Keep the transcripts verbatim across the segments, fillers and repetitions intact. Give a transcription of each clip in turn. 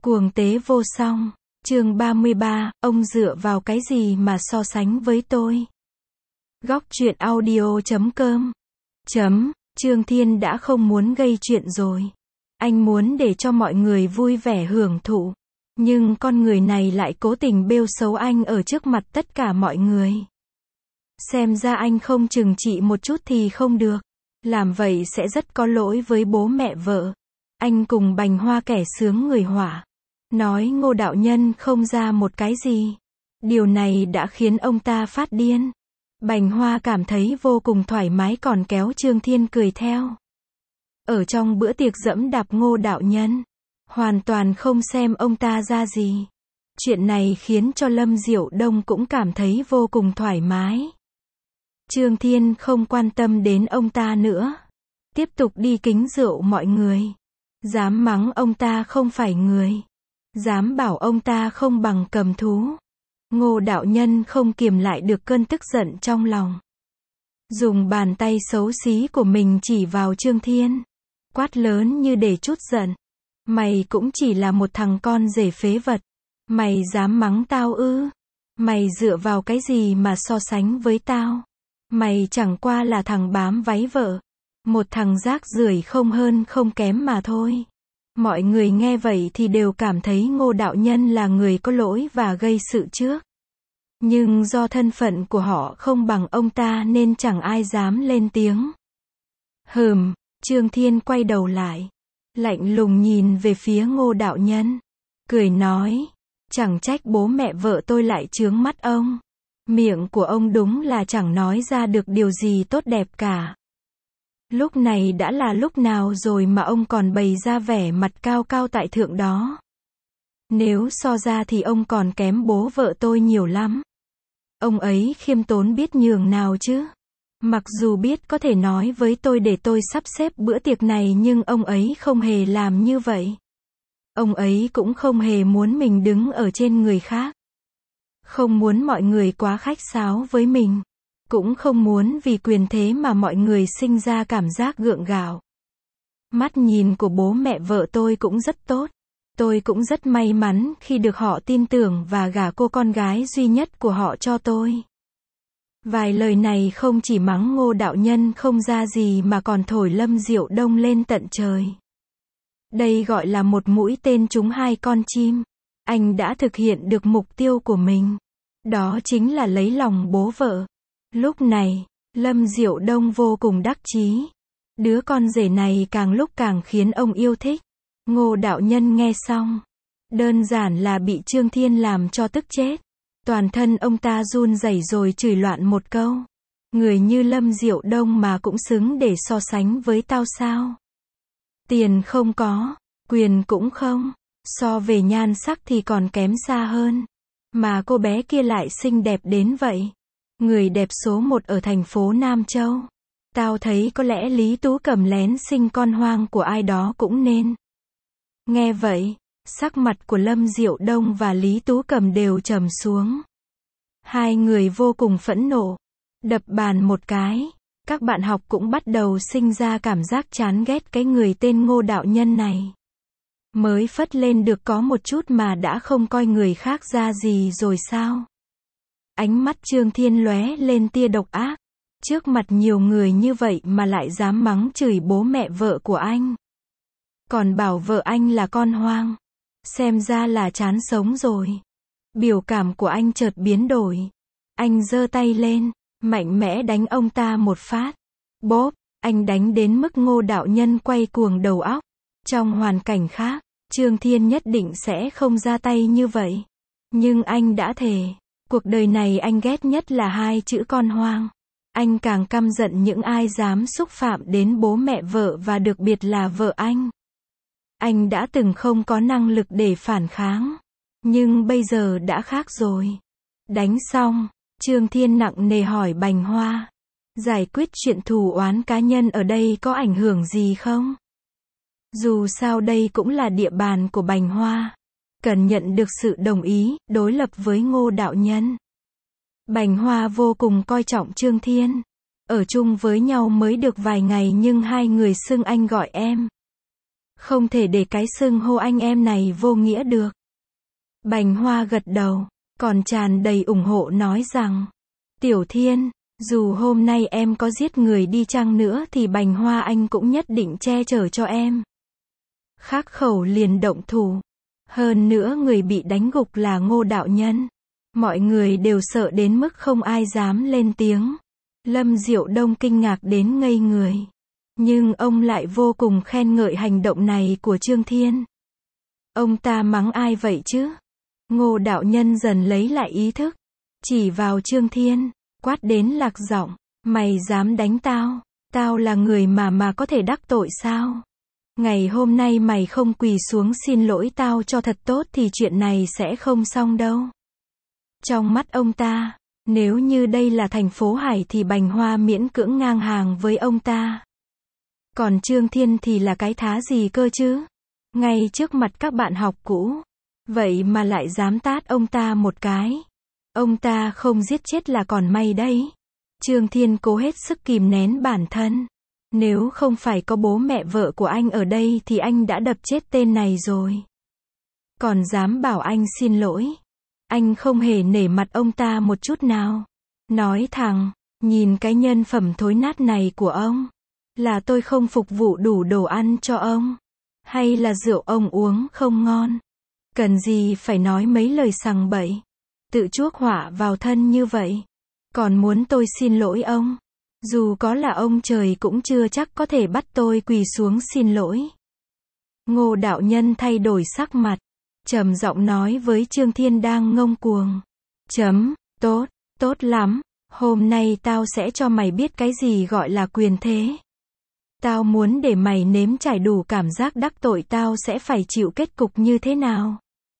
Cuồng tế vô song. Chương ba mươi ba, ông dựa vào cái gì mà so sánh với tôi? Góc truyện audio chấm com. Chấm, Trương Thiên đã không muốn gây chuyện rồi. Anh muốn để cho mọi người vui vẻ hưởng thụ. Nhưng con người này lại cố tình bêu xấu anh ở trước mặt tất cả mọi người. Xem ra anh không trừng trị một chút thì không được. Làm vậy sẽ rất có lỗi với bố mẹ vợ. Anh cùng Bành Hoa kẻ sướng người họa. Nói Ngô đạo nhân không ra một cái gì. Điều này đã khiến ông ta phát điên. Bành Hoa cảm thấy vô cùng thoải mái còn kéo Trương Thiên cười theo. Ở trong bữa tiệc dẫm đạp Ngô đạo nhân. Hoàn toàn không xem ông ta ra gì. Chuyện này khiến cho Lâm Diệu Đông cũng cảm thấy vô cùng thoải mái. Trương Thiên không quan tâm đến ông ta nữa. Tiếp tục đi kính rượu mọi người. Dám mắng ông ta không phải người. Dám bảo ông ta không bằng cầm thú. Ngô đạo nhân không kiềm lại được cơn tức giận trong lòng. Dùng bàn tay xấu xí của mình chỉ vào Trương Thiên. Quát lớn như để trút giận. Mày cũng chỉ là một thằng con rể phế vật. Mày dám mắng tao ư? Mày dựa vào cái gì mà so sánh với tao? Mày chẳng qua là thằng bám váy vợ. Một thằng rác rưởi không hơn không kém mà thôi. Mọi người nghe vậy thì đều cảm thấy Ngô đạo nhân là người có lỗi và gây sự trước. Nhưng do thân phận của họ không bằng ông ta nên chẳng ai dám lên tiếng. Hừm, Trương Thiên quay đầu lại. Lạnh lùng nhìn về phía Ngô đạo nhân. Cười nói, chẳng trách bố mẹ vợ tôi lại chướng mắt ông. Miệng của ông đúng là chẳng nói ra được điều gì tốt đẹp cả. Lúc này đã là lúc nào rồi mà ông còn bày ra vẻ mặt cao cao tại thượng đó. Nếu so ra thì ông còn kém bố vợ tôi nhiều lắm. Ông ấy khiêm tốn biết nhường nào chứ. Mặc dù biết có thể nói với tôi để tôi sắp xếp bữa tiệc này nhưng ông ấy không hề làm như vậy. Ông ấy cũng không hề muốn mình đứng ở trên người khác. Không muốn mọi người quá khách sáo với mình. Cũng không muốn vì quyền thế mà mọi người sinh ra cảm giác gượng gạo. Mắt nhìn của bố mẹ vợ tôi cũng rất tốt. Tôi cũng rất may mắn khi được họ tin tưởng và gả cô con gái duy nhất của họ cho tôi. Vài lời này không chỉ mắng Ngô đạo nhân không ra gì mà còn thổi Lâm Diệu Đông lên tận trời. Đây gọi là một mũi tên trúng hai con chim. Anh đã thực hiện được mục tiêu của mình. Đó chính là lấy lòng bố vợ. Lúc này, Lâm Diệu Đông vô cùng đắc chí. Đứa con rể này càng lúc càng khiến ông yêu thích. Ngô đạo nhân nghe xong. Đơn giản là bị Trương Thiên làm cho tức chết. Toàn thân ông ta run rẩy rồi chửi loạn một câu. Người như Lâm Diệu Đông mà cũng xứng để so sánh với tao sao? Tiền không có, quyền cũng không. So về nhan sắc thì còn kém xa hơn. Mà cô bé kia lại xinh đẹp đến vậy. Người đẹp số một ở thành phố Nam Châu. Tao thấy có lẽ Lý Tú Cầm lén sinh con hoang của ai đó cũng nên. Nghe vậy, sắc mặt của Lâm Diệu Đông và Lý Tú Cầm đều trầm xuống. Hai người vô cùng phẫn nộ. Đập bàn một cái. Các bạn học cũng bắt đầu sinh ra cảm giác chán ghét cái người tên Ngô đạo nhân này. Mới phất lên được có một chút mà đã không coi người khác ra gì rồi sao? Ánh mắt Trương Thiên lóe lên tia độc ác. Trước mặt nhiều người như vậy mà lại dám mắng chửi bố mẹ vợ của anh. Còn bảo vợ anh là con hoang. Xem ra là chán sống rồi. Biểu cảm của anh chợt biến đổi. Anh giơ tay lên, mạnh mẽ đánh ông ta một phát. Bốp, anh đánh đến mức Ngô đạo nhân quay cuồng đầu óc. Trong hoàn cảnh khác, Trương Thiên nhất định sẽ không ra tay như vậy. Nhưng anh đã thề. Cuộc đời này anh ghét nhất là hai chữ con hoang. Anh càng căm giận những ai dám xúc phạm đến bố mẹ vợ và đặc biệt là vợ anh. Anh đã từng không có năng lực để phản kháng. Nhưng bây giờ đã khác rồi. Đánh xong, Trương Thiên nặng nề hỏi Bành Hoa. Giải quyết chuyện thù oán cá nhân ở đây có ảnh hưởng gì không? Dù sao đây cũng là địa bàn của Bành Hoa. Cần nhận được sự đồng ý, đối lập với Ngô đạo nhân. Bành Hoa vô cùng coi trọng Trương Thiên. Ở chung với nhau mới được vài ngày nhưng hai người xưng anh gọi em. Không thể để cái xưng hô anh em này vô nghĩa được. Bành Hoa gật đầu, còn tràn đầy ủng hộ nói rằng, Tiểu Thiên, dù hôm nay em có giết người đi chăng nữa thì Bành Hoa anh cũng nhất định che chở cho em. Khắc Khẩu liền động thủ. Hơn nữa người bị đánh gục là Ngô đạo nhân. Mọi người đều sợ đến mức không ai dám lên tiếng. Lâm Diệu Đông kinh ngạc đến ngây người. Nhưng ông lại vô cùng khen ngợi hành động này của Trương Thiên. Ông ta mắng ai vậy chứ? Ngô đạo nhân dần lấy lại ý thức. Chỉ vào Trương Thiên, quát đến lạc giọng, mày dám đánh tao? Tao là người mà mà có thể đắc tội sao? Ngày hôm nay mày không quỳ xuống xin lỗi tao cho thật tốt thì chuyện này sẽ không xong đâu. Trong mắt ông ta, nếu như đây là thành phố Hải thì Bành Hoa miễn cưỡng ngang hàng với ông ta. Còn Trương Thiên thì là cái thá gì cơ chứ? Ngay trước mặt các bạn học cũ. Vậy mà lại dám tát ông ta một cái. Ông ta không giết chết là còn may đấy. Trương Thiên cố hết sức kìm nén bản thân. Nếu không phải có bố mẹ vợ của anh ở đây thì anh đã đập chết tên này rồi. Còn dám bảo anh xin lỗi. Anh không hề nể mặt ông ta một chút nào. Nói thẳng, nhìn cái nhân phẩm thối nát này của ông. Là tôi không phục vụ đủ đồ ăn cho ông. Hay là rượu ông uống không ngon. Cần gì phải nói mấy lời sằng bậy. Tự chuốc họa vào thân như vậy. Còn muốn tôi xin lỗi ông. Dù có là ông trời cũng chưa chắc có thể bắt tôi quỳ xuống xin lỗi. Ngô đạo nhân thay đổi sắc mặt. Trầm giọng nói với Trương Thiên đang ngông cuồng. Chấm, tốt, tốt lắm. Hôm nay tao sẽ cho mày biết cái gì gọi là quyền thế. Tao muốn để mày nếm trải đủ cảm giác đắc tội tao sẽ phải chịu kết cục như thế nào.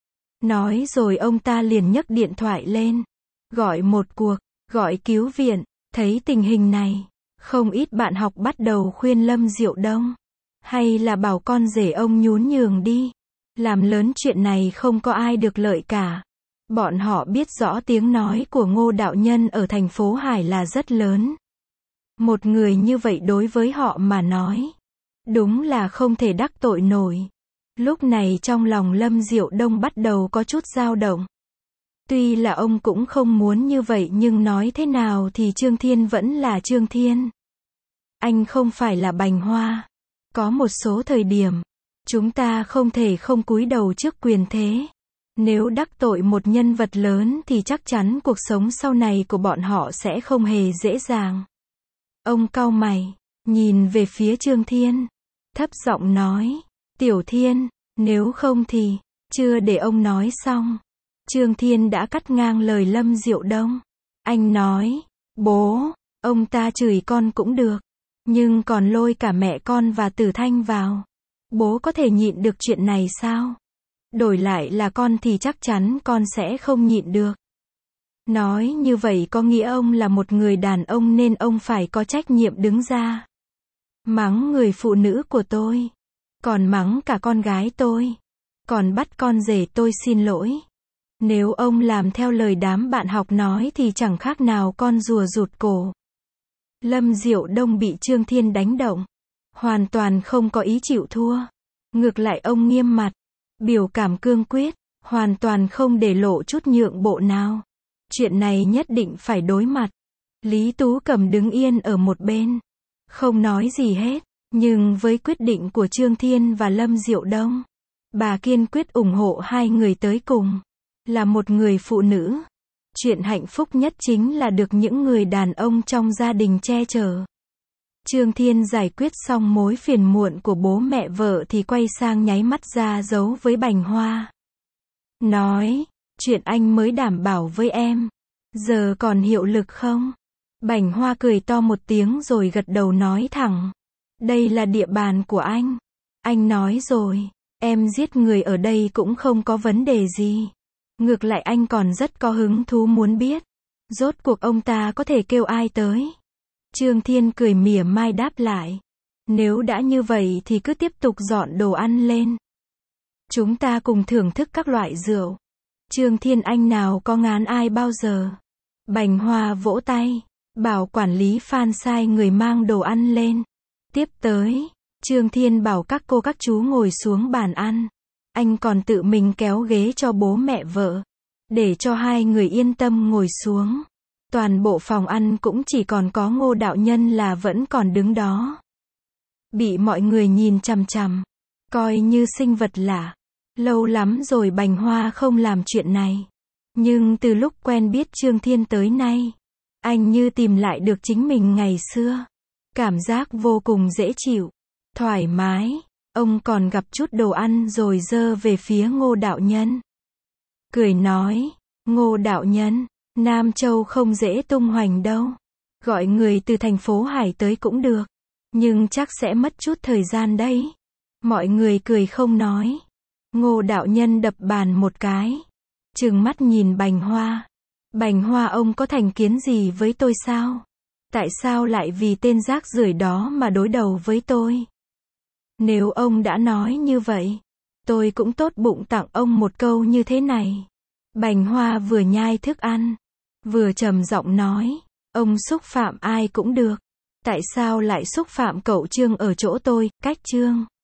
Nói rồi ông ta liền nhấc điện thoại lên. Gọi một cuộc, gọi cứu viện. Thấy tình hình này, không ít bạn học bắt đầu khuyên Lâm Diệu Đông. Hay là bảo con rể ông nhún nhường đi. Làm lớn chuyện này không có ai được lợi cả. Bọn họ biết rõ tiếng nói của Ngô đạo nhân ở thành phố Hải là rất lớn. Một người như vậy đối với họ mà nói. Đúng là không thể đắc tội nổi. Lúc này trong lòng Lâm Diệu Đông bắt đầu có chút dao động. Tuy là ông cũng không muốn như vậy nhưng nói thế nào thì Trương Thiên vẫn là Trương Thiên. Anh không phải là Bành Hoa. Có một số thời điểm, chúng ta không thể không cúi đầu trước quyền thế. Nếu đắc tội một nhân vật lớn thì chắc chắn cuộc sống sau này của bọn họ sẽ không hề dễ dàng. Ông cau mày, nhìn về phía Trương Thiên, thấp giọng nói, Tiểu Thiên, nếu không thì, chưa để ông nói xong. Trương Thiên đã cắt ngang lời Lâm Diệu Đông. Anh nói, bố, ông ta chửi con cũng được, nhưng còn lôi cả mẹ con và Tử Thanh vào. Bố có thể nhịn được chuyện này sao? Đổi lại là con thì chắc chắn con sẽ không nhịn được. Nói như vậy có nghĩa ông là một người đàn ông nên ông phải có trách nhiệm đứng ra. Mắng người phụ nữ của tôi. Còn mắng cả con gái tôi. Còn bắt con rể tôi xin lỗi. Nếu ông làm theo lời đám bạn học nói thì chẳng khác nào con rùa rụt cổ. Lâm Diệu Đông bị Trương Thiên đánh động. Hoàn toàn không có ý chịu thua. Ngược lại ông nghiêm mặt. Biểu cảm cương quyết. Hoàn toàn không để lộ chút nhượng bộ nào. Chuyện này nhất định phải đối mặt. Lý Tú Cầm đứng yên ở một bên. Không nói gì hết. Nhưng với quyết định của Trương Thiên và Lâm Diệu Đông, bà kiên quyết ủng hộ hai người tới cùng. Là một người phụ nữ. Chuyện hạnh phúc nhất chính là được những người đàn ông trong gia đình che chở. Trương Thiên giải quyết xong mối phiền muộn của bố mẹ vợ thì quay sang nháy mắt ra dấu với Bành Hoa. Nói, chuyện anh mới đảm bảo với em. Giờ còn hiệu lực không? Bành Hoa cười to một tiếng rồi gật đầu nói thẳng. Đây là địa bàn của anh. Anh nói rồi, em giết người ở đây cũng không có vấn đề gì. Ngược lại anh còn rất có hứng thú muốn biết. Rốt cuộc ông ta có thể kêu ai tới? Trương Thiên cười mỉa mai đáp lại. Nếu đã như vậy thì cứ tiếp tục dọn đồ ăn lên. Chúng ta cùng thưởng thức các loại rượu. Trương Thiên anh nào có ngán ai bao giờ. Bành Hoa vỗ tay, bảo quản lý Phan sai người mang đồ ăn lên. Tiếp tới, Trương Thiên bảo các cô các chú ngồi xuống bàn ăn. Anh còn tự mình kéo ghế cho bố mẹ vợ, để cho hai người yên tâm ngồi xuống. Toàn bộ phòng ăn cũng chỉ còn có Ngô đạo nhân là vẫn còn đứng đó. Bị mọi người nhìn chằm chằm, coi như sinh vật lạ. Lâu lắm rồi Bành Hoa không làm chuyện này. Nhưng từ lúc quen biết Trương Thiên tới nay, anh như tìm lại được chính mình ngày xưa. Cảm giác vô cùng dễ chịu, thoải mái. Ông còn gặp chút đồ ăn rồi giơ về phía Ngô đạo nhân. Cười nói, Ngô đạo nhân, Nam Châu không dễ tung hoành đâu. Gọi người từ thành phố Hải tới cũng được. Nhưng chắc sẽ mất chút thời gian đấy. Mọi người cười không nói. Ngô đạo nhân đập bàn một cái. Trừng mắt nhìn Bành Hoa. Bành Hoa, ông có thành kiến gì với tôi sao? Tại sao lại vì tên rác rưởi đó mà đối đầu với tôi? Nếu ông đã nói như vậy, tôi cũng tốt bụng tặng ông một câu như thế này. Bành Hoa vừa nhai thức ăn, vừa trầm giọng nói, ông xúc phạm ai cũng được. Tại sao lại xúc phạm cậu Trương ở chỗ tôi, cách Trương?